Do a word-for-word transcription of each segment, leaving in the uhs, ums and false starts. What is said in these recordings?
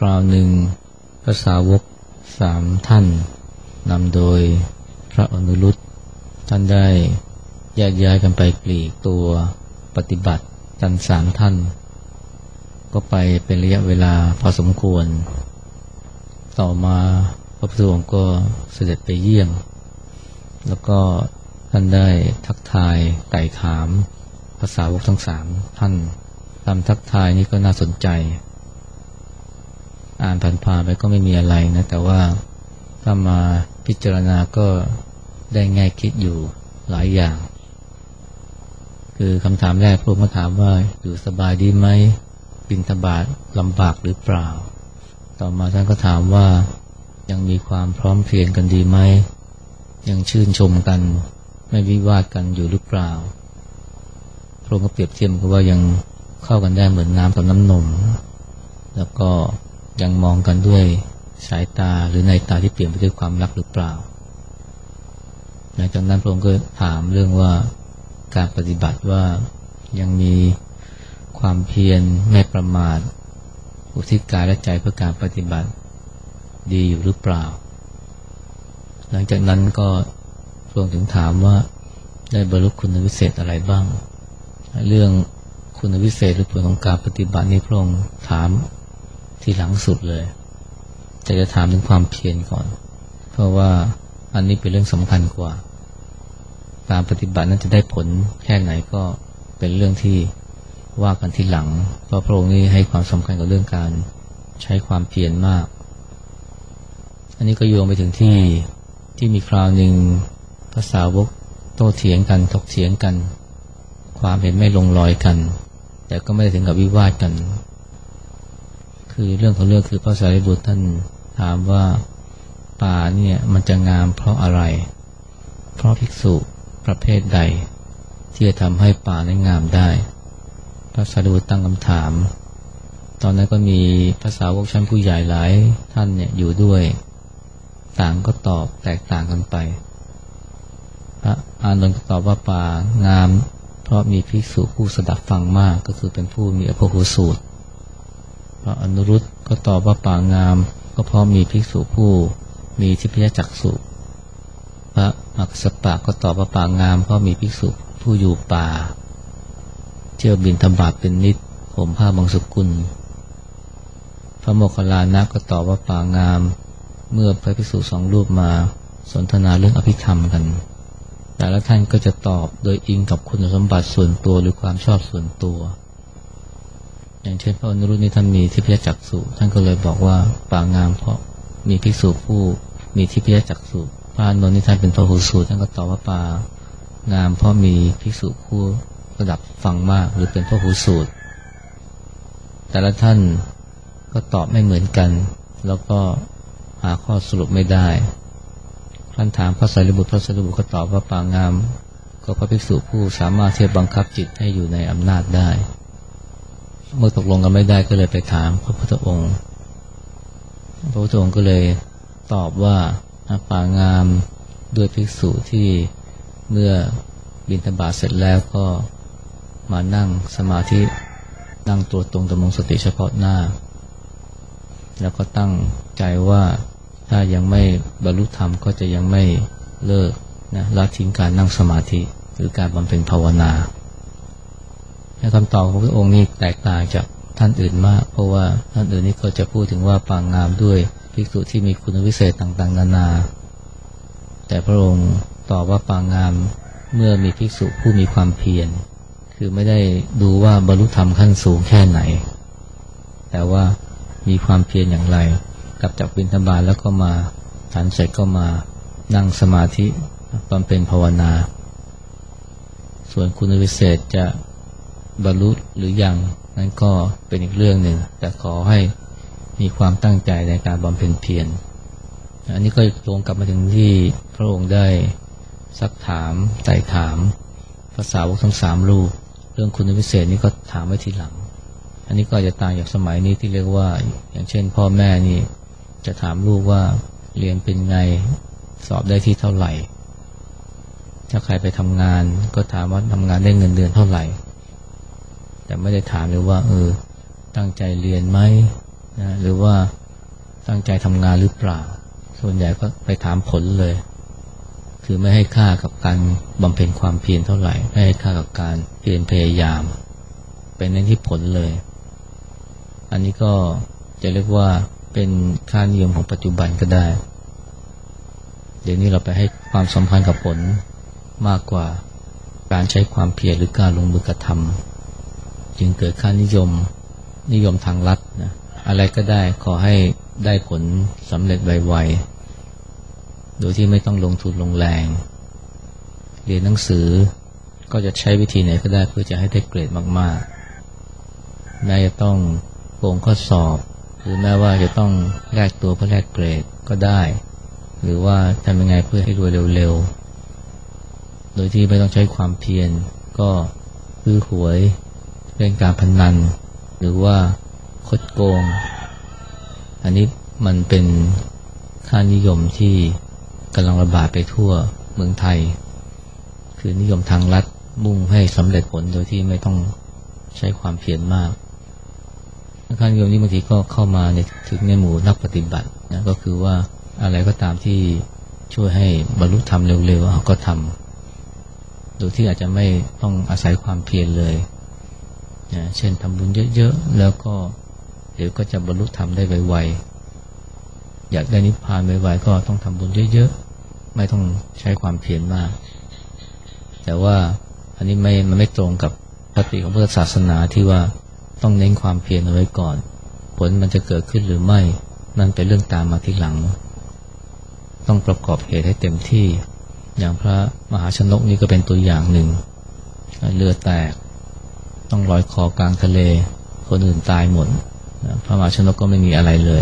ราวหนึ่งพระสาวกสามท่านนำโดยพระอนุรุตท่านได้แยกย้ายกันไปปลีกตัวปฏิบัติกันสามท่านก็ไปเป็นระยะเวลาพอสมควรต่อมาพระพุทธองค์ก็เสด็จไปเยี่ยมแล้วก็ท่านได้ทักทายไต่ถามพระสาวกทั้งสามท่านคำทักทายนี้ก็น่าสนใจอ่านผ่านๆไปก็ไม่มีอะไรนะแต่ว่าถ้ามาพิจารณาก็ได้แง่คิดอยู่หลายอย่างคือคำถามแรกพระองค์ก็ถามว่าอยู่สบายดีไหมบิณฑบาตลำบากหรือเปล่าต่อมาท่านก็ถามว่ายังมีความพร้อมเพรียงกันดีไหมยังชื่นชมกันไม่วิวาทกันอยู่หรือเปล่าพระองค์ก็เปรียบเทียบกับว่ายังเข้ากันได้เหมือนน้ำกับน้ำนมแล้วก็ยังมองกันด้วยสายตาหรือในตาที่เปลี่ยนไปด้วยความรักหรือเปล่าหลังจากนั้นพระองค์ก็ถามเรื่องว่าการปฏิบัติว่ายังมีความเพียรไม่ประมาทอุทิศกายและใจเพื่อการปฏิบัติดีอยู่หรือเปล่าหลังจากนั้นก็พระองค์ถึงถามว่าได้บรรลุคุณวิเศษอะไรบ้างเรื่องคุณวิเศษหรือผลของการปฏิบัตินี้พระองค์ถามที่หลังสุดเลยแต่จะถามถึงความเพียรก่อนเพราะว่าอันนี้เป็นเรื่องสำคัญกว่าการปฏิบัตินั้นจะได้ผลแค่ไหนก็เป็นเรื่องที่ว่ากันทีหลังเพราะพระองค์นี้ให้ความสำคัญกับเรื่องการใช้ความเพียรมากอันนี้ก็โยงไปถึงที่ที่มีคราวหนึ่งพระสาวกโต้เถียงกันถกเถียงกันความเห็นไม่ลงรอยกันแต่ก็ไม่ได้ถึงกับวิวาทกันคือเรื่องของเรื่องคือพระสารีบุตรท่านถามว่าป่าเนี่ยมันจะงามเพราะอะไรเพราะภิกษุประเภทใดที่จะทำให้ป่านั้นงามได้พระสารีบุตรตั้งคำถามตอนนั้นก็มีพระสาวกชั้นผู้ใหญ่หลายท่านเนี่ยอยู่ด้วยต่างก็ตอบแตกต่างกันไปพระอานนท์ก็ตอบว่าป่างามเพราะมีภิกษุผู้สดับฟังมากก็คือเป็นผู้มีอภคุสูตรพระอนุรุตก็ตอบว่าป่างามก็เพราะมีภิกษุผู้มีทิพยจักษุพระมัคคสปะก็ตอบว่าป่างามเพราะมีภิกษุผู้อยู่ป่าเที่ยวบิณฑบาตเป็นนิจห่มผ้าบางสกุลพระโมคคัลลานะก็ตอบว่าป่างามเมื่อพระภิกษุสองรูปมาสนทนาเรื่องอภิธรรมกันแต่ละท่านก็จะตอบโดยอิงกับคุณสมบัติส่วนตัวหรือความชอบส่วนตัวอย่างเช่นพระอนุรุตนี่ท่านมีทิพยจักษุท่านก็เลยบอกว่าป่างามเพราะมีภิกษุผู้มีทิพยจักษุพระอานนท์นี่ท่านเป็นพหุสูตรท่านก็ตอบว่าป่างามเพราะมีภิกษุผู้ระดับฟังมากหรือเป็นพหุสูตรแต่ละท่านก็ตอบไม่เหมือนกันแล้วก็หาข้อสรุปไม่ได้ท่านถามพระสารีบุตรพระสารีบุตรก็ตอบว่าป่างามก็พระภิกษุผู้สามารถที่จะบังคับจิตให้อยู่ในอำนาจได้เมื่อตกลงกันไม่ได้ก็เลยไปถามพระพุทธองค์พระพุทธองค์ก็เลยตอบว่าป่างามด้วยภิกษุที่เมื่อบิณฑบาตเสร็จแล้วก็มานั่งสมาธินั่งตัวตรงดำรงสติเฉพาะหน้าแล้วก็ตั้งใจว่าถ้ายังไม่บรรลุธรรมก็จะยังไม่เลิกนะละทิ้งการนั่งสมาธิหรือการบำเพ็ญภาวนาคำตอบของพระองค์นี่แตกต่างจากท่านอื่นมากเพราะว่าท่านอื่นนี่ก็จะพูดถึงว่าป่างามด้วยภิกษุที่มีคุณวิเศษต่างๆนานาแต่พระองค์ตอบว่าป่างามเมื่อมีภิกษุผู้มีความเพียรคือไม่ได้ดูว่าบรรลุธรรมขั้นสูงแค่ไหนแต่ว่ามีความเพียรอย่างไรกลับจากบิณฑบาตแล้วก็มาฉันเสร็จก็มานั่งสมาธิบำเพ็ญภาวนาส่วนคุณวิเศษจะบรรลุหรือยังนั้นก็เป็นอีกเรื่องหนึ่งแต่ขอให้มีความตั้งใจในการบำเพ็ญเพียรอันนี้ก็ตรงกลับมาถึงที่พระองค์ได้ซักถามไต่ถามภาษาวกทั้งสามรูปเรื่องคุณวิเศษนี้ก็ถามไว้ทีหลังอันนี้ก็จะต่างจากสมัยนี้ที่เรียกว่าอย่างเช่นพ่อแม่นี่จะถามลูกว่าเรียนเป็นไงสอบได้ที่เท่าไหร่ถ้าใครไปทำงานก็ถามว่าทำงานได้เงินเดือนเท่าไหร่แต่ไม่ได้ถามเลยว่าเออตั้งใจเรียนไหมนะหรือว่าตั้งใจทำงานหรือเปล่าส่วนใหญ่ก็ไปถามผลเลยคือไม่ให้ค่ากับการบำเพ็ญความเพียรเท่าไหร่ไม่ให้ค่ากับการเพียรพยายามเป็นเน้นที่ผลเลยอันนี้ก็จะเรียกว่าเป็นค่านิยมของปัจจุบันก็ได้เดี๋ยวนี้เราไปให้ความสำคัญกับผลมากกว่าการใช้ความเพียรหรือการลงมือกระทำจึงเกิดค่านิยมนิยมทางลัดนะอะไรก็ได้ขอให้ได้ผลสำเร็จไวๆโดยที่ไม่ต้องลงทุนลงแรงเรียนหนังสือก็จะใช้วิธีไหนก็ได้เพื่อจะให้ได้เกรดมากๆแม้จะต้องโกงข้อสอบหรือแม้ว่าจะต้องแลกตัวเพื่อแลกเกรดก็ได้หรือว่าทำยังไงเพื่อให้รวยเร็วๆโดยที่ไม่ต้องใช้ความเพียรก็ซื้อหวยเล่นการพนันหรือว่าคดโกงอันนี้มันเป็นค่านิยมที่กำลังระบาดไปทั่วเมืองไทยคือนิยมทางลัดมุ่งให้สำเร็จผลโดยที่ไม่ต้องใช้ความเพียรมากค่านิยมนี้บางทีก็เข้ามาในถึงในหมู่นักปฏิบัตินะก็คือว่าอะไรก็ตามที่ช่วยให้บรรลุธรรมเร็วๆก็ทำโดยที่อาจจะไม่ต้องอาศัยความเพียรเลยนะเช่นทำบุญเยอะๆแล้วก็เดี๋ยวก็จะบรรลุธรรมได้ไวๆอยากได้นิพพานไวๆก็ต้องทำบุญเยอะๆไม่ต้องใช้ความเพียรมากแต่ว่าอันนี้ไม่มันไม่ตรงกับปกติของพุทธศาสนาที่ว่าต้องเน้นความเพียรเอาไว้ก่อนผลมันจะเกิดขึ้นหรือไม่นั่นเป็นเรื่องตามมาทีหลังต้องประกอบเหตุให้เต็มที่อย่างพระมหาชนกนี่ก็เป็นตัวอย่างหนึ่งเรือแตกต้องลอยคอกลางทะเลคนอื่นตายหมดพระมหาชนกก็ไม่มีอะไรเลย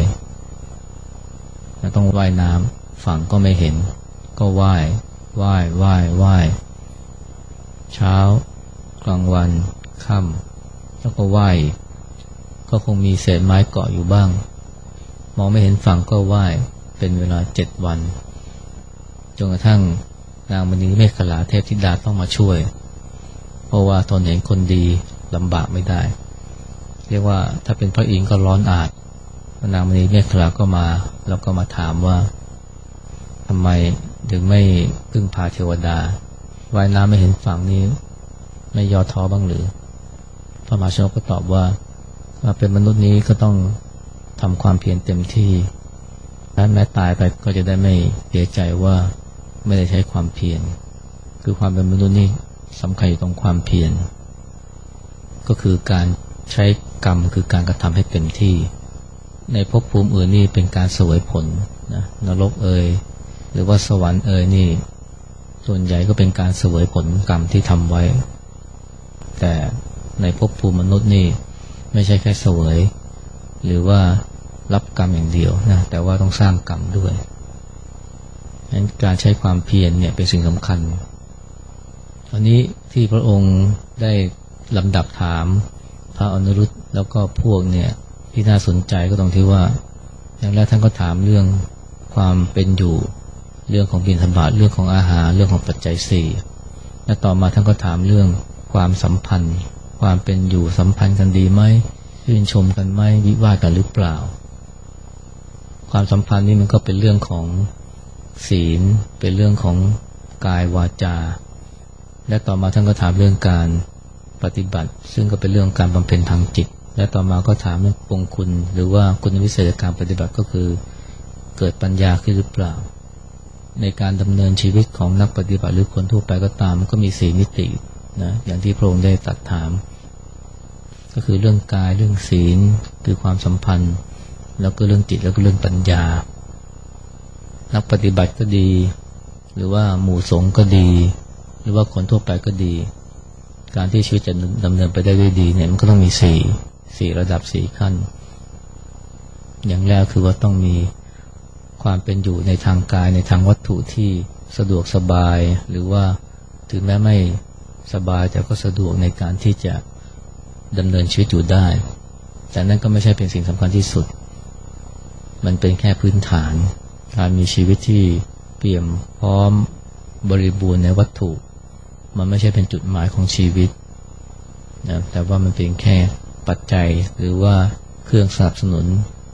ต้องว่ายน้ำฝั่งก็ไม่เห็นก็ว่ายว่ายว่ายว่ายเช้ากลางวันค่ำแล้วก็ว่ายก็คงมีเศษไม้เกาะอยู่บ้างมองไม่เห็นฝั่งก็ว่ายเป็นเวลาเจ็ดวันจนกระทั่งนางมณีเมขลาเทพธิดาต้องมาช่วยเพราะว่าทนเห็นคนดีลำบากไม่ได้เรียกว่าถ้าเป็นพระอินทร์ก็ร้อนอาดนางมณีเมขลาก็มาแล้วก็มาถามว่าทำไมถึงไม่พึ่งพาเทวดาว่ายน้ำไม่เห็นฝั่งนี้ไม่ย่อท้อบ้างหรือพระมหาชนกก็ตอบว่าเป็นมนุษย์นี้ก็ต้องทำความเพียรเต็มที่และแม้ตายไปก็จะได้ไม่เสียใจว่าไม่ได้ใช้ความเพียรคือความเป็นมนุษย์นี่สำคัญอยู่ตรงความเพียรก็คือการใช้กรรมคือการกระทำให้เต็มที่ในภพภูมิอื่นนี่เป็นการเสวยผลนะนรกเอ่ยหรือว่าสวรรค์เอ่ยนี่ส่วนใหญ่ก็เป็นการเสวยผลกรรมที่ทำไว้แต่ในภพภูมิมนุษย์นี่ไม่ใช่แค่เสวยหรือว่ารับกรรมอย่างเดียวนะแต่ว่าต้องสร้างกรรมด้วยฉะนั้นการใช้ความเพียรเนี่ยเป็นสิ่งสำคัญอันนี้ที่พระองค์ได้ลำดับถามพระอนุรุตแล้วก็พวกเนี่ยที่น่าสนใจก็ตรงที่ว่าอย่างแรกท่านก็ถามเรื่องความเป็นอยู่เรื่องของบิณฑบาตเรื่องของอาหารเรื่องของปัจจัยสี่และต่อมาท่านก็ถามเรื่องความสัมพันธ์ความเป็นอยู่สัมพันธ์กันดีไหมชื่นชมกันไหมวิวาทกันหรือเปล่าความสัมพันธ์นี่มันก็เป็นเรื่องของศีลเป็นเรื่องของกายวาจาและต่อมาท่านก็ถามเรื่องการปฏิบัติซึ่งก็เป็นเรื่องการบำเพ็ญทางจิตและต่อมาก็ถามเรื่องปงคุณหรือว่าคุณวิเศษการปฏิบัติก็คือเกิดปัญญาขึ้นหรือเปล่าในการดำเนินชีวิตของนักปฏิบัติหรือคนทั่วไปก็ตามมันก็มีสี่มิตินะอย่างที่พระองค์ได้ตรัสถามก็คือเรื่องกายเรื่องศีลคือความสัมพันธ์แล้วก็เรื่องจิตแล้วก็เรื่องปัญญานักปฏิบัติก็ดีหรือว่าหมู่สงฆ์ก็ดีหรือว่าคนทั่วไปก็ดีการที่ชีวิตจะดำเนินไปได้ด้วยดีเนี่ยมันก็ต้องมีสี่สี่ระดับสี่ขั้นอย่างแรกคือว่าต้องมีความเป็นอยู่ในทางกายในทางวัตถุที่สะดวกสบายหรือว่าถึงแม้ไม่สบายแต่ก็สะดวกในการที่จะดำเนินชีวิตอยู่ได้แต่นั่นก็ไม่ใช่เป็นสิ่งสำคัญที่สุดมันเป็นแค่พื้นฐานการมีชีวิตที่เปี่ยมพร้อมบริบูรณ์ในวัตถุมันไม่ใช่เป็นจุดหมายของชีวิตนะแต่ว่ามันเป็นแค่ปัจจัยหรือว่าเครื่องสนับสนุน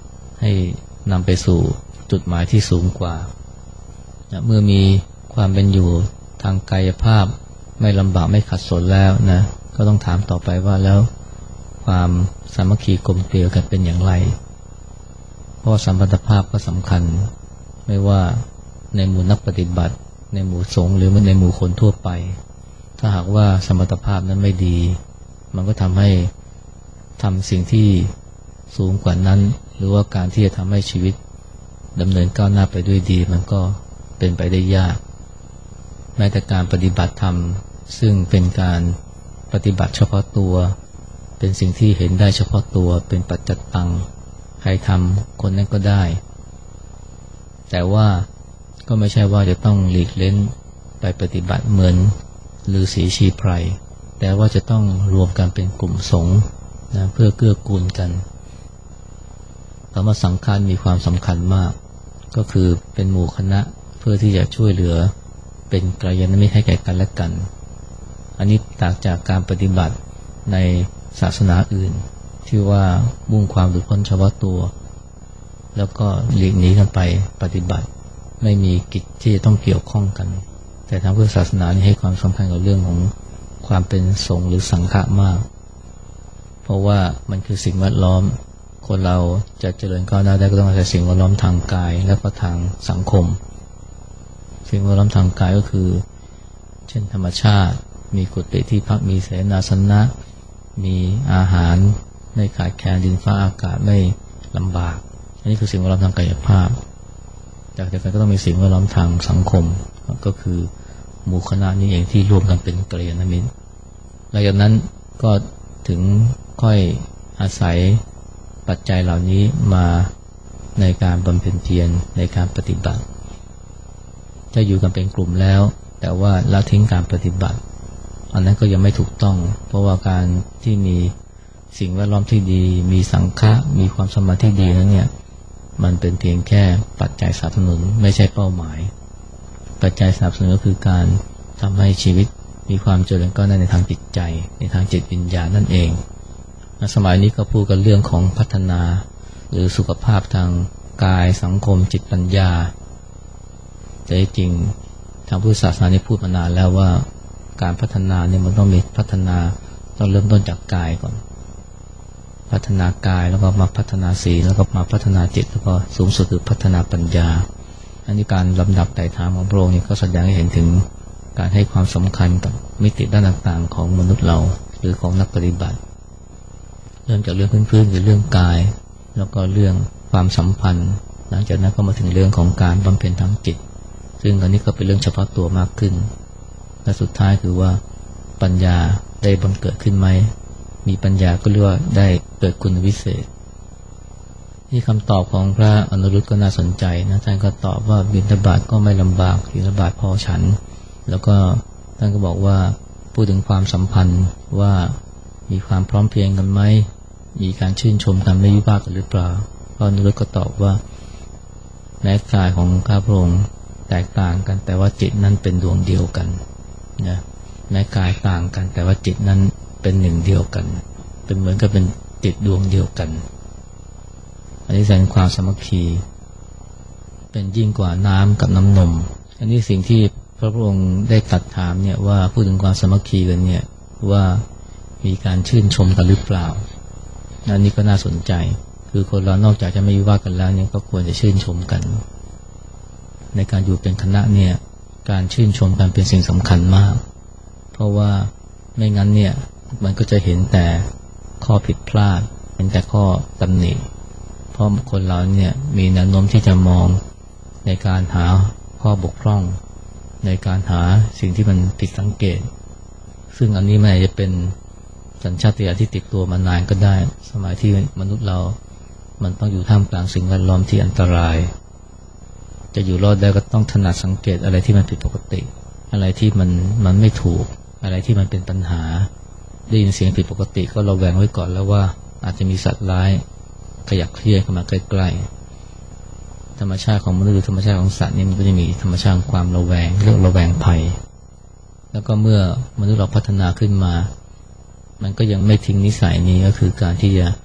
ให้นำไปสู่จุดหมายที่สูงกว่านะเมื่อมีความเป็นอยู่ทางกายภาพไม่ลำบากไม่ขัดสนแล้วนะก็ต้องถามต่อไปว่าแล้วความสามัคคีกลมเกลียวกันเป็นอย่างไรเพราะสัมพันธภาพก็สำคัญไม่ว่าในหมู่นักปฏิบัติในหมู่สงฆ์หรือในหมู่คนทั่วไปถ้าหากว่าสมรรถภาพนั้นไม่ดีมันก็ทำให้ทำสิ่งที่สูงกว่านั้นหรือว่าการที่จะทำให้ชีวิตดำเนินก้าวหน้าไปด้วยดีมันก็เป็นไปได้ยากแม้แต่การปฏิบัติธรรมซึ่งเป็นการปฏิบัติเฉพาะตัวเป็นสิ่งที่เห็นได้เฉพาะตัวเป็นปัจจัตตังใครทำคนนั้นก็ได้แต่ว่าก็ไม่ใช่ว่าจะต้องหลีกเล้นไปปฏิบัติเหมือนฤาษีชีไพรแต่ว่าจะต้องรวมกันเป็นกลุ่มสงฆ์นะเพื่อเกื้อกูลกันคำว่าสังฆมีความสำคัญมากก็คือเป็นหมู่คณะเพื่อที่จะช่วยเหลือเป็นกัลยาณมิตรให้แก่กันและกันอันนี้ต่างจากการปฏิบัติในศาสนาอื่นที่ว่ามุ่งความหลุดพ้นเฉพาะตัวแล้วก็หลีกหนีกันไปปฏิบัติไม่มีกิจที่จะต้องเกี่ยวข้องกันแต่ทางพุทธศาสนานี่ให้ความสำคัญกับเรื่องของความเป็นสงฆ์หรือสังฆะมากเพราะว่ามันคือสิ่งแวดล้อมคนเราจะเจริญก้าวหน้าได้ก็ต้องอาศัยสิ่งแวดล้อมทางกายและก็ทางสังคมสิ่งแวดล้อมทางกายก็คือเช่นธรรมชาติมีกุฏิที่พักมีเสนาสนะมีอาหารไม่ขาดแคลนดินฟ้าอากาศไม่ลำบากอันนี้คือสิ่งแวดล้อมทางกายภาพจากนั้นก็ต้องมีสิ่งแวดล้อมทางสังคมก็คือหมู่คณะนี้เองที่รวมกันเป็นกัลยาณมิตรหลังจากนั้นก็ถึงค่อยอาศัยปัจจัยเหล่านี้มาในการบำเพ็ญเพียรในการปฏิบัติจะอยู่กันเป็นกลุ่มแล้วแต่ว่าละทิ้งการปฏิบัติอันนั้นก็ยังไม่ถูกต้องเพราะว่าการที่มีสิ่งแวดล้อมที่ดีมีสังฆะมีความสมมาธิที่ดีนั้นเนี่ยมันเป็นเพียงแค่ปัจจัยสนับสนุนไม่ใช่เป้าหมายปัจจัยสนับสนุนก็คือการทำให้ชีวิตมีความเจริญก้าวหน้าในทางจิตใจในทางจิตวิญญาณนั่นเองสมัยนี้ก็พูดกันเรื่องของพัฒนาหรือสุขภาพทางกายสังคมจิตปัญญาแต่จริงทางพุทธศาสนาได้พูดมานานแล้วว่าการพัฒนาเนี่ยมันต้องมีพัฒนาต้องเริ่มต้นจากกายก่อนพัฒนากายแล้วก็มาพัฒนาศีลแล้วก็มาพัฒนาจิตแล้วก็สูงสุดคือพัฒนาปัญญาอันนี้การลำดับไต่ถามของพระองค์นี่ก็แสดงให้เห็นถึงการให้ความสำคัญกับมิติด้านต่างๆของมนุษย์เราหรือของนักปฏิบัติเริ่มจากเรื่องพื้นๆคือเรื่องกายแล้วก็เรื่องความสัมพันธ์หลังจากนั้นก็มาถึงเรื่องของการบำเพ็ญทางจิตซึ่งอันนี้ก็เป็นเรื่องเฉพาะตัวมากขึ้นและสุดท้ายคือว่าปัญญาได้บังเกิดขึ้นไหมมีปัญญาก็เรียกว่าได้เกิดคุณวิเศษที่คำตอบของพระอนุรุตก็น่าสนใจนะท่านก็ตอบว่าบิณฑบาตก็ไม่ลำบากบิณฑบาตพอฉันแล้วก็ท่านก็บอกว่าพูดถึงความสัมพันธ์ว่ามีความพร้อมเพรียงกันไหมมีการชื่นชมกันไม่วิพากษ์กันหรือเปล่าพระอนุรุตก็ตอบว่าแม้กายของข้าพระองค์แตกต่างกันแต่ว่าจิตนั้นเป็นดวงเดียวกันนะแม้กายต่างกันแต่ว่าจิตนั้นเป็นหนึ่งเดียวกันเป็นเหมือนกับเป็นจิตดวงเดียวกันอันนี้แสดงความสามัคคีเป็นยิ่งกว่าน้ำกับน้ำนมอันนี้สิ่งที่พระพุทธองค์ได้ตรัสถามเนี่ยว่าพูดถึงความสามัคคีกันเนี่ยว่ามีการชื่นชมกันหรือเปล่าอันนี้ก็น่าสนใจคือคนเรานอกจากจะไม่วิวาทกันแล้วเนี่ยก็ควรจะชื่นชมกันในการอยู่เป็นคณะเนี่ยการชื่นชมกันเป็นสิ่งสำคัญมากเพราะว่าไม่งั้นเนี่ยมันก็จะเห็นแต่ข้อผิดพลาดเห็นแต่ข้อตำหนิเพราะคนเราเนี่ยมีแนวโน้มที่จะมองในการหาข้อบกพร่องในการหาสิ่งที่มันผิดสังเกตซึ่งอันนี้มันอาจจะเป็นสัญชาตญาณที่ติดตัวมานานก็ได้สมัยที่มนุษย์เรามันต้องอยู่ท่ามกลางสิ่งแวดล้อมที่อันตรายจะอยู่รอดได้ก็ต้องถนัดสังเกตอะไรที่มันผิดปกติอะไรที่มันมันไม่ถูกอะไรที่มันเป็นปัญหาได้ยินเสียงผิดปกติก็ระแวงไว้ก่อนแล้วว่าอาจจะมีสัตว์ร้ายขยักเคี้ยเข้ามาใกล้ๆธรรมชาติของมนุษย์หรือธรรมชาติของสัตว์นี่มันก็จะมีธรรมชาติความระแวงเรื่องระแวงภัยแล้วก็เมื่อมนุษย์เราพัฒนาขึ้นมามันก็ยังไม่ทิ้งนิสัยนี้ก็คือการที่จะ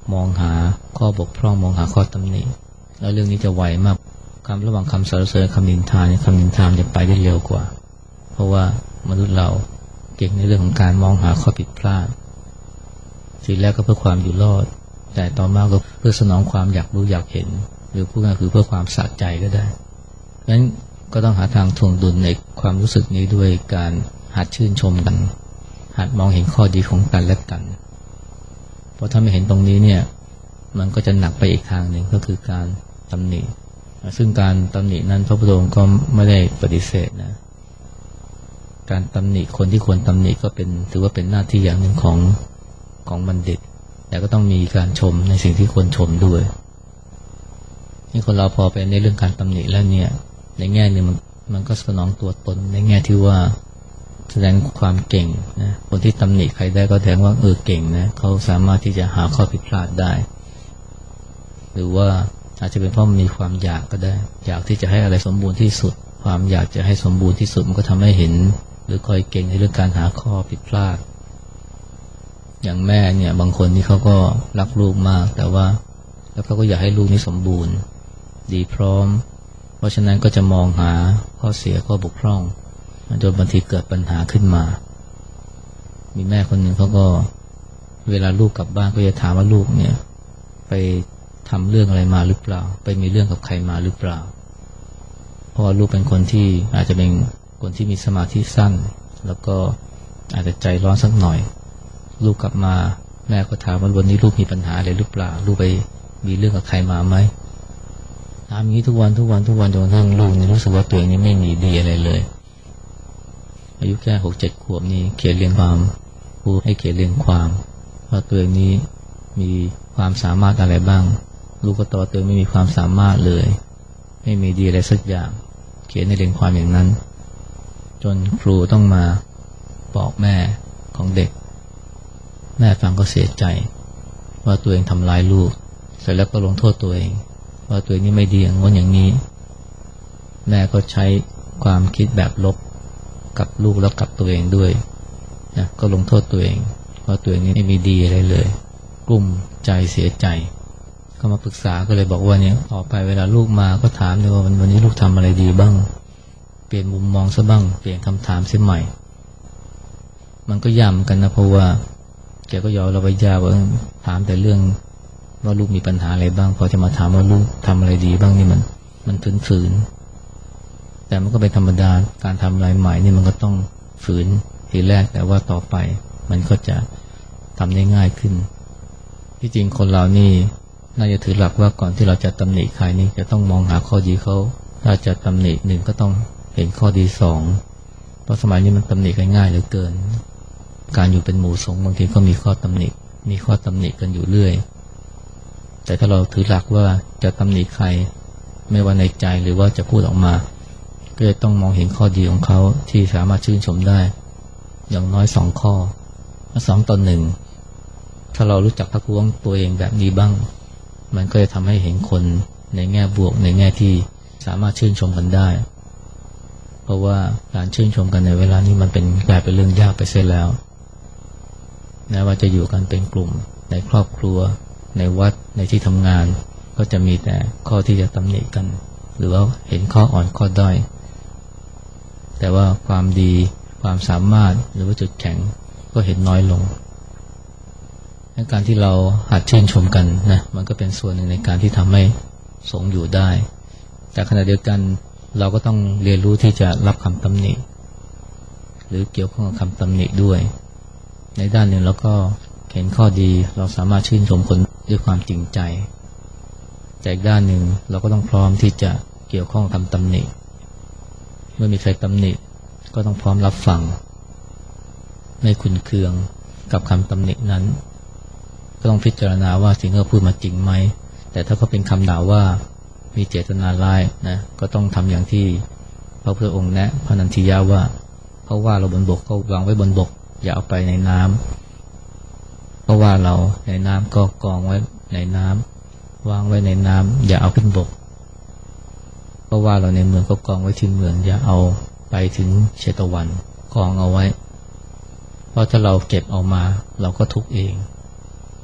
มองหาข้อบกพร่องมองหาข้อตำหนิแล้วเรื่องนี้จะไวมากคำระหว่างคำสรรเสริญคำนินทาเนี่ยคำนินทาจะไปได้เร็วกว่าเพราะว่ามนุษย์เราเก่งในเรื่องของการมองหาข้อผิดพลาดทีแรกก็เพื่อความอยู่รอดแต่ต่อมาก็เพื่อสนองความอยากรู้อยากเห็นหรือพูดง่ายคือเพื่อความสะใจก็ได้เพราะฉะนั้นก็ต้องหาทางถ่วงดุลในความรู้สึกนี้ด้วยการหัดชื่นชมกันหัดมองเห็นข้อดีของกันและกันเพราะถ้าไม่เห็นตรงนี้เนี่ยมันก็จะหนักไปอีกทางหนึ่งก็คือการตำหนิซึ่งการตำหนินั้นพระพุทธองค์ก็ไม่ได้ปฏิเสธนะการตำหนิคนที่ควรตำหนิก็เป็นถือว่าเป็นหน้าที่อย่างหนึ่งของของบัณฑิตแต่ก็ต้องมีการชมในสิ่งที่ควรชมด้วยนี่คนเราพอไปในเรื่องการตำหนิแล้วเนี่ยในแง่นึงมันมันก็สนองตัวตนในแง่ที่ว่าแสดงความเก่งนะคนที่ตำหนิใครได้ก็แสดงว่าเออเก่งนะเขาสามารถที่จะหาข้อผิดพลาดได้หรือว่าอาจจะเป็นเพราะมันมีความอยากก็ได้อยากที่จะให้อะไรสมบูรณ์ที่สุดความอยากจะให้สมบูรณ์ที่สุดมันก็ทำให้เห็นหรือคอยเก่งในเรื่องการหาข้อผิดพลาดอย่างแม่เนี่ยบางคนนี่เขาก็รักลูกมากแต่ว่าแล้วเขาก็อยากให้ลูกนี้สมบูรณ์ดีพร้อมเพราะฉะนั้นก็จะมองหาข้อเสียข้อบกพร่องจนบางทีเกิดปัญหาขึ้นมามีแม่คนหนึ่งเขาก็เวลาลูกกลับบ้านก็จะถามว่าลูกเนี่ยไปทำเรื่องอะไรมาหรือเปล่าไปมีเรื่องกับใครมาหรือเปล่าเพราะว่าลูกเป็นคนที่อาจจะเป็นคนที่มีสมาธิสั้นแล้วก็อาจจะใจร้อนสักหน่อยลูกกลับมาแม่ก็ถามว่าวันนี้ลูกมีปัญหาอะไรหรือเปล่าลูกไปมีเรื่องกับใครมาไหมถามอย่างนี้ทุกวันทุกวันทุกวันจนกระทั่งลูกนี่รู้สึกว่าตัวเองนี่ไม่มีดีอะไรเลยอายุแค่หกเจ็ดขวบนี่เขียนเรียงความพูดให้เขียนเรียงความว่าตัวเองนี้มีความสามารถอะไรบ้างลูกก็ตอบตัวเองไม่มีความสามารถเลยไม่มีดีอะไรสักอย่างเขียนในเรียงความอย่างนั้นจนครูต้องมาบอกแม่ของเด็กแม่ฟังก็เสียใจว่าตัวเองทำร้ายลูกเสร็จแล้วก็ลงโทษตัวเองว่าตัวเองนี่ไม่ดีอย่างง้นอย่างนี้แม่ก็ใช้ความคิดแบบลบกับลูกแล้วกับตัวเองด้วยนะก็ลงโทษตัวเองว่าตัวเองนี่ไม่มีดีอะไรเลยกลุ้มใจเสียใจก็มาปรึกษาก็เลยบอกว่าเนี่ยต่อไปเวลาลูกมาก็ถามเลยว่าวันนี้ลูกทำอะไรดีบ้างเปลี่ยนมุมมองซะบ้างเปลี่ยนคำถามเสียใหม่มันก็ย่ำกันนะเพราะว่าแกก็ยอมเราไปยาว่าถามแต่เรื่องว่าลูกมีปัญหาอะไรบ้างพอจะมาถามว่าลูกทำอะไรดีบ้างนี่มันมันฝืนๆแต่มันก็เป็นธรรมดาการทำอะไรใหม่นี่มันก็ต้องฝืนทีแรกแต่ว่าต่อไปมันก็จะทำได้ง่ายขึ้นที่จริงคนเรานี่น่าจะถือหลักว่าก่อนที่เราจะตำหนิใครนี่จะต้องมองหาข้อดีเขาถ้าจะตำหนิหนึ่งก็ต้องเห็นข้อดีสองเพราะสมัยนี้มันตำหนิกันง่ายเหลือเกินการอยู่เป็นหมู่สงฆ์บางทีก็มีข้อตำหนิมีข้อตำหนิกันอยู่เรื่อยแต่ถ้าเราถือหลักว่าจะตำหนิใครไม่ว่าในใจหรือว่าจะพูดออกมาก็จะต้องมองเห็นข้อดีของเขาที่สามารถชื่นชมได้อย่างน้อยสองข้อสองต่อหนึ่งถ้าเรารู้จักทักท้วงตัวเองแบบนี้บ้างมันก็จะทำให้เห็นคนในแง่บวกในแง่ที่สามารถชื่นชมกันได้เพราะว่าการชื่นชมกันในเวลานี้มันเป็นกลายเป็นเรื่องยากไปเสียแล้วแม้ว่าจะอยู่กันเป็นกลุ่มในครอบครัวในวัดในที่ทำงานก็จะมีแต่ข้อที่จะตำหนิกันหรือว่าเห็นข้ออ่อนข้อด้อยแต่ว่าความดีความสามารถหรือว่าจุดแข็งก็เห็นน้อยลงการที่เราหัดชื่นชมกันนะมันก็เป็นส่วนหนึ่งในการที่ทำให้สงฆ์อยู่ได้แต่ขณะเดียวกันเราก็ต้องเรียนรู้ที่จะรับคำตำหนิหรือเกี่ยวข้องกับคำตำหนิด้วยในด้านหนึ่งเราก็เห็นข้อดีเราสามารถชื่นชมคนด้วยความจริงใจแต่อีกด้านหนึ่งเราก็ต้องพร้อมที่จะเกี่ยวข้องกับคำตำหนิเมื่อมีใครตำหนิก็ต้องพร้อมรับฟังไม่ขุนเคืองกับคำตำหนินั้นก็ต้องพิจารณาว่าสิ่งที่เขาพูดมาจริงไหมแต่ถ้าเขาเป็นคำด่าว่ามีเจตนาร้ายนะก็ต้องทำอย่างที่พระพุทธองค์แนะพระนันทิยะว่าเขาว่าเราบนบกก็วางไว้บนบกอย่าเอาไปในน้ำเพราะว่าเราในน้ำก็กองไว้ในน้ำวางไว้ในน้ำอย่าเอาขึ้นบกเพราะว่าเราในเมืองก็กองไว้ที่เมืองอย่าเอาไปถึงเชตวันกองเอาไว้เพราะถ้าเราเก็บเอามาเราก็ทุกข์เอง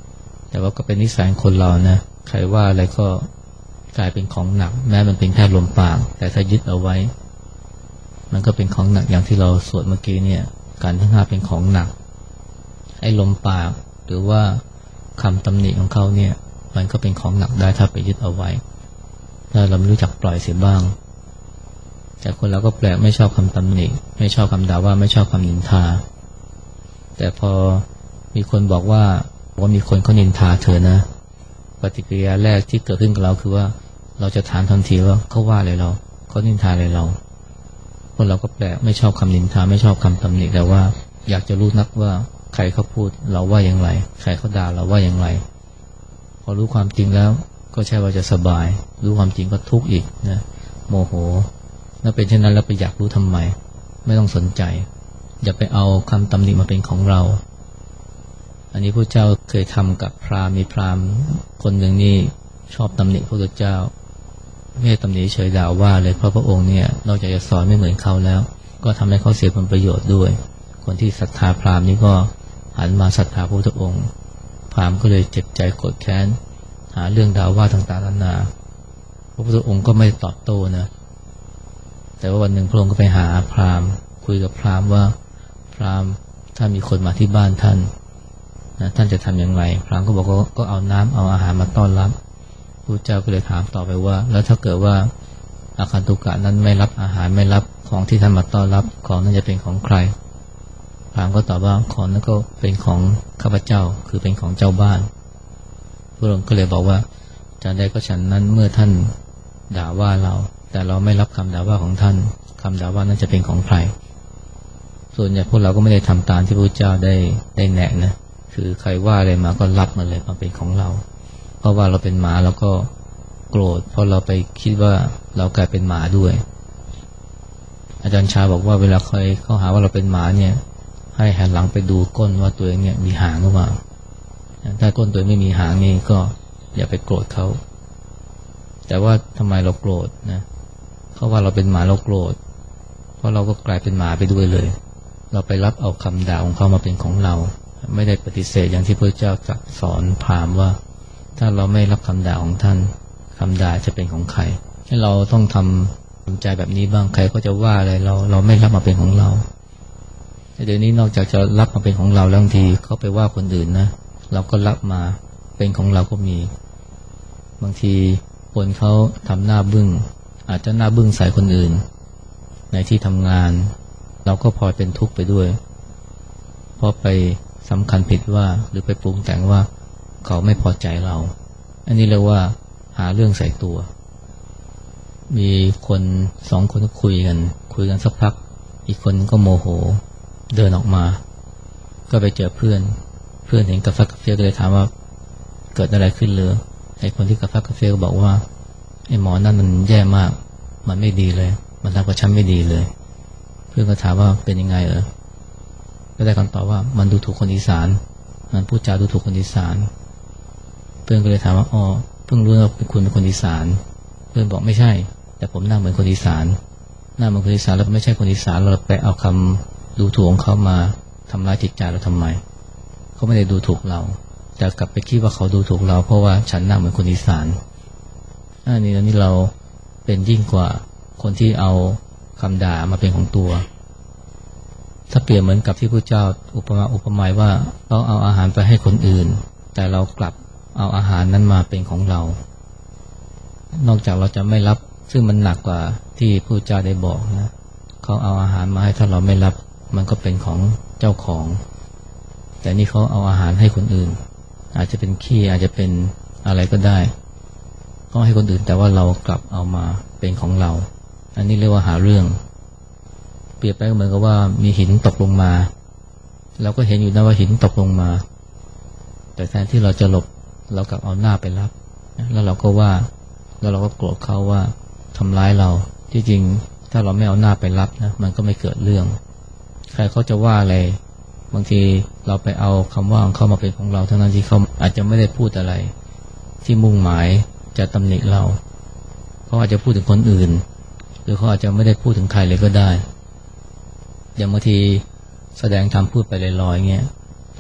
แต่ว่าก็เป็นนิสัยของคนเรานะใครว่าอะไรก็กลายเป็นของหนักแม้มันเป็นแค่ลมปากแต่ถ้ายึดเอาไว้มันก็เป็นของหนักอย่างที่เราสวดเมื่อกี้เนี่ยการทั้งห้าเป็นของหนักไอ้ลมปากหรือว่าคำตำหนิของเขาเนี่ยมันก็เป็นของหนักได้ถ้าไปยึดเอาไว้ถ้าเราไม่รู้จักปล่อยเสียบ้างแต่คนเราก็แปลกไม่ชอบคำตำหนิไม่ชอบคำด่าว่าไม่ชอบคำนินทาแต่พอมีคนบอกว่าว่ามีคนเขานินทาเธอนะปฏิกิริยาแรกที่เกิดขึ้นกับเราคือว่าเราจะถามทันทีว่าเขาว่าอะไรเราเขานินทาอะไรเราคนเราก็แปลกไม่ชอบคำนินทาไม่ชอบคำตำหนิแต่ว่าอยากจะรู้นักว่าใครเขาพูดเราว่าอย่างไรใครเขาด่าเราว่าอย่างไรพอรู้ความจริงแล้วก็ใช่ว่าจะสบายรู้ความจริงก็ทุกข์อีกนะโมโหถ้าเป็นเช่นนั้นแล้วไปอยากรู้ทำไมไม่ต้องสนใจอย่าไปเอาคำตำหนิมาเป็นของเราอันนี้พระเจ้าเคยทำกับพราหมณ์มีพราหมณ์คนหนึ่งนี่ชอบตำหนิพระเจ้าไม่ให้ตำหนิเฉยด่าว่าเลยเพราะพระองค์เนี่ยนอกจากจะสอนไม่เหมือนเขาแล้วก็ทำให้เขาเสียผลประโยชน์ด้วยคนที่ศรัทธาพราหมณ์นี่ก็หันมาศรัทธาพระพุทธองค์พราหมณ์ก็เลยเจ็บใจโกรธแค้นหาเรื่องด่าว่าต่างๆนานาพระพุทธองค์ก็ไม่ตอบโต้นะแต่ว่าวันหนึ่งพระองค์ก็ไปหาพราหมณ์คุยกับพราหมณ์ว่าพราหมณ์ถ้ามีคนมาที่บ้านท่านนะท่านจะทำอย่างไรพราหมณ์ก็บอกว่าก็เอาน้ำเอาอาหารมาต้อนรับพระเจ้าก็เลยถามต่อไปว่าแล้วถ้าเกิดว่าอาคันตุกะนั้นไม่รับอาหารไม่รับของที่ท่านมาต้อนรับของนั้นจะเป็นของใครพราหมณ์ก็ตอบว่าของนั้นก็เป็นของข้าพเจ้าคือเป็นของเจ้าบ้านพระองค์ก็เลยบอกว่าจารย์ใดก็ฉันนั้นเมื่อท่านด่าว่าเราแต่เราไม่รับคำด่าว่าของท่านคำด่าว่านั้นจะเป็นของใครส่วนใหญ่พวกเราก็ไม่ได้ทำตามที่พระเจ้าได้ได้แนะนะคือใครว่าอะไรมาก็รับมาเลยมาเป็นของเราเพราะว่าเราเป็นหมาเราก็โกรธเพราะเราไปคิดว่าเรากลายเป็นหมาด้วยอาจารย์ชาบอกว่าเวลาใครเขาหาว่าเราเป็นหมาเนี่ยให้หันหลังไปดูก้นว่าตัวเองเนี่ยมีหางหรือเปล่าถ้าก้นตัวไม่มีหางนี่ก็อย่าไปโกรธเขาแต่ว่าทำไมเราโกรธนะเขาว่าเราเป็นหมาเราโกรธเพราะเราก็กลายเป็นหมาไปด้วยเลยเราไปรับเอาคำด่าของเขามาเป็นของเราไม่ได้ปฏิเสธอย่างที่พระเจ้าจักสอนพราหมณ์ว่าถ้าเราไม่รับคำด่าของท่านคำด่าจะเป็นของใครให้เราต้องทำทำใจแบบนี้บ้างใครก็จะว่าอะไรเราเราไม่รับมาเป็นของเราเดี๋ยวนี้นอกจากจะรับมาเป็นของเราแล้วบางทีเขาไปว่าคนอื่นนะเราก็รับมาเป็นของเราก็มีบางทีคนเขาทำหน้าบึ้งอาจจะหน้าบึ้งใส่คนอื่นในที่ทำงานเราก็พลอยเป็นทุกข์ไปด้วยเพราะไปสำคัญผิดว่าหรือไปปรุงแต่งว่าเขาไม่พอใจเราอันนี้เรียกว่าหาเรื่องใส่ตัวมีคนสองคนคุยกันคุยกันสักพักอีกคนก็โมโหเดินออกมาก็ไปเจอเพื่อนเพื่อนเห็นกาแฟกาแฟก็เลยถามว่าเกิดอะไรขึ้นเลยไอ้คนที่กาแฟกาแฟก็บอกว่าไอ้หมอนั่นมันแย่มากมันไม่ดีเลยมันทำกับฉันไม่ดีเลยเพื่อนก็ถามว่าเป็นยังไงเออก็ได้คำตอบว่ามันดูถูกคนอีสานมันพูดจาดูถูกคนอีสานเพื่อนก็เลยถามว่าอ๋อเพิ่งรู้ว่าเป็นคุณเป็นคนอีสานเพื่อนบอกไม่ใช่แต่ผมหน้าเหมือนคนอีสานหน้าเหมือนคนอีสานแล้วไม่ใช่คนอีสานเราไปเอาคำดูถูกของเขามาทำร้ายจิตใจเราทำไมเขาไม่ได้ดูถูกเราแต่กลับไปคิดว่าเขาดูถูกเราเพราะว่าฉันหน้าเหมือนคนอีสานอันนี้อันนี้เราเป็นยิ่งกว่าคนที่เอาคำด่ามาเป็นของตัวถ้าเปรียบเหมือนกับที่พระเจ้าอุปมาอุปไมยว่าเราเอาอาหารไปให้คนอื่นแต่เรากลับเอาอาหารนั้นมาเป็นของเรานอกจากเราจะไม่รับซึ่งมันหนักกว่าที่พระเจ้าได้บอกนะเขาเอาอาหารมาให้ถ้าเราไม่รับมันก็เป็นของเจ้าของแต่นี่เขาเอาอาหารให้คนอื่นอาจจะเป็นขี้อาจจะเป็นอะไรก็ได้เขาให้คนอื่นแต่ว่าเรากลับเอามาเป็นของเราอันนี้เรียกว่าหาเรื่องเปรียบไปเหมือนกับว่ามีหินตกลงมาเราก็เห็นอยู่นะว่าหินตกลงมาแต่แทนที่เราจะหลบเรากลับเอาหน้าไปรับแล้วเราก็ว่าแล้วเราก็โกรธเขาว่าทำร้ายเราที่จริงถ้าเราไม่เอาหน้าไปรับนะมันก็ไม่เกิดเรื่องใครเขาจะว่าอะไรบางทีเราไปเอาคำว่าของเขามาเป็นของเราทั้งนั้นที่เขาอาจจะไม่ได้พูดอะไรที่มุ่งหมายจะตำหนิเราเขาอาจจะพูดถึงคนอื่นหรือเขาอาจจะไม่ได้พูดถึงใครเลยก็ได้อย่างบางทีแสดงธรรมพูดไปลอยๆเงี้ยพ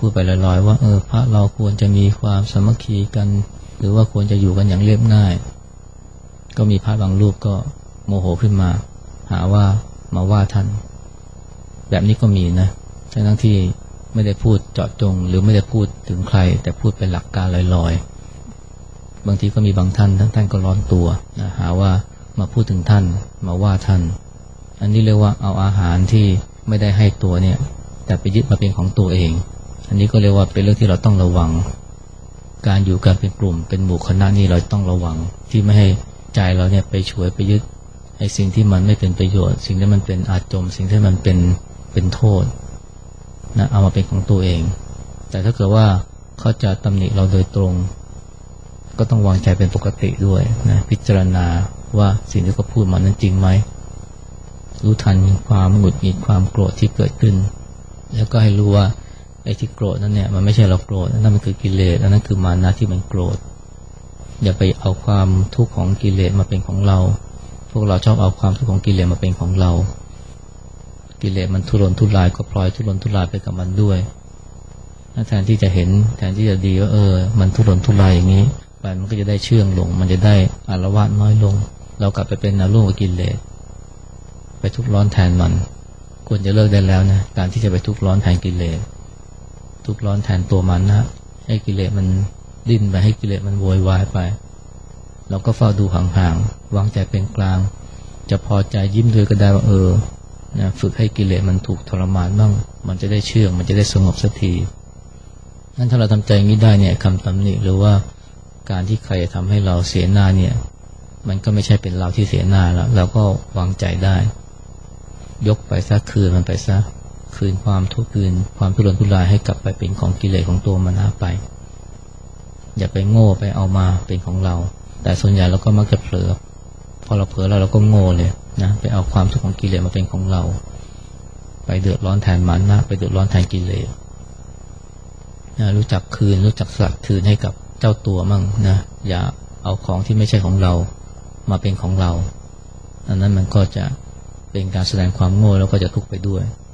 พูดไปลอยๆว่าเออพระเราควรจะมีความสามัคคีกันหรือว่าควรจะอยู่กันอย่างเรียบง่ายก็มีพระบางรูปก็โมโหขึ้นมาหาว่ามาว่าท่านแบบนี้ก็มีนะทั้งที่ไม่ได้พูดเจาะจงหรือไม่ได้พูดถึงใครแต่พูดเป็นหลักการลอยๆบางทีก็มีบางท่านท่านก็ร้อนตัวนะหาว่ามาพูดถึงท่านมาว่าท่านอันนี้เรียกว่าเอาอาหารที่ไม่ได้ให้ตัวเนี่ยแต่ไปยึดมาเป็นของตัวเองอันนี้ก็เรียกว่าเป็นเรื่องที่เราต้องระวังการอยู่กันเป็นกลุ่มเป็นหมู่คณะนี่เราต้องระวังที่ไม่ให้ใจเราเนี่ยไปฉวยไปยึดไอ้สิ่งที่มันไม่เป็นประโยชน์สิ่งที่มันเป็นอาจมสิ่งที่มันเป็นเป็นโทษนะเอามาเป็นของตัวเองแต่ถ้าเกิดว่าเขาจะตำหนิเราโดยตรงก็ต้องวางใจเป็นปกติด้วยนะพิจารณาว่าสิ่งที่เขาพูดมานั้นจริงไหมรู้ทันความหงุดหงิดความโกรธที่เกิดขึ้นแล้วก็ให้รู้ว่าไอ้ที่โกรธนั้นเนี่ยมันไม่ใช่เราโกรธนั่นมันคือกิเลสนั่นคือมานะที่มันโกรธอย่าไปเอาความทุกข์ของกิเลสมาเป็นของเราพวกเราชอบเอาความทุกข์ของกิเลสมาเป็นของเรากิเลสมันทุรนทุรายก็พลอยทุรนทุรายไปกับมันด้วยแทนที่จะเห็นแทนที่จะดีว่าเออมันทุรนทุรายอย่างนี้ไปมันก็จะได้เชื่องลงมันจะได้อาละวาดน้อยลงเรากลับไปเป็นอารมณ์กับกิเลสไปทุกข์ร้อนแทนมันควรจะเลิกได้แล้วนะการที่จะไปทุกข์ร้อนแทนกิเลสทุกข์ร้อนแทนตัวมันนะให้กิเลสมันดิ้นไปให้กิเลสมันโวยวายไปเราก็เฝ้าดูห่างๆวางใจเป็นกลางจะพอใจยิ้มด้วยก็ได้ว่าเออนะฝึกให้กิเลสมันถูกทรมานบ้างมันจะได้เชื่องมันจะได้สงบสักทีงั้นถ้าเราทำใจอย่างนี้ได้เนี่ยคำตำหนิหรือว่าการที่ใครจะทำให้เราเสียหน้าเนี่ยมันก็ไม่ใช่เป็นเราที่เสียหน้าแล้วเราก็วางใจได้ยกไปซะคืนมันไปซะคืนความทุกข์คืนความทุรนทุรายให้กลับไปเป็นของกิเลสของตัวมันหาไปอย่าไปโง่ไปเอามาเป็นของเราแต่ส่วนใหญ่เราก็มักจะเผลอพอเราเผลอแล้วเราก็โง่เลยนะไปเอาความทุกข์ของกิเลสมาเป็นของเราไปเดือดร้อนแทนมันนะไปเดือดร้อนแทนกิเลสนะรู้จักคืนรู้จักสลัดคืนให้กับเจ้าตัวมั่งนะอย่าเอาของที่ไม่ใช่ของเรามาเป็นของเราอันนั้นมันก็จะเป็นการแสดงความโง่แล้วก็จะทุกข์ไปด้วย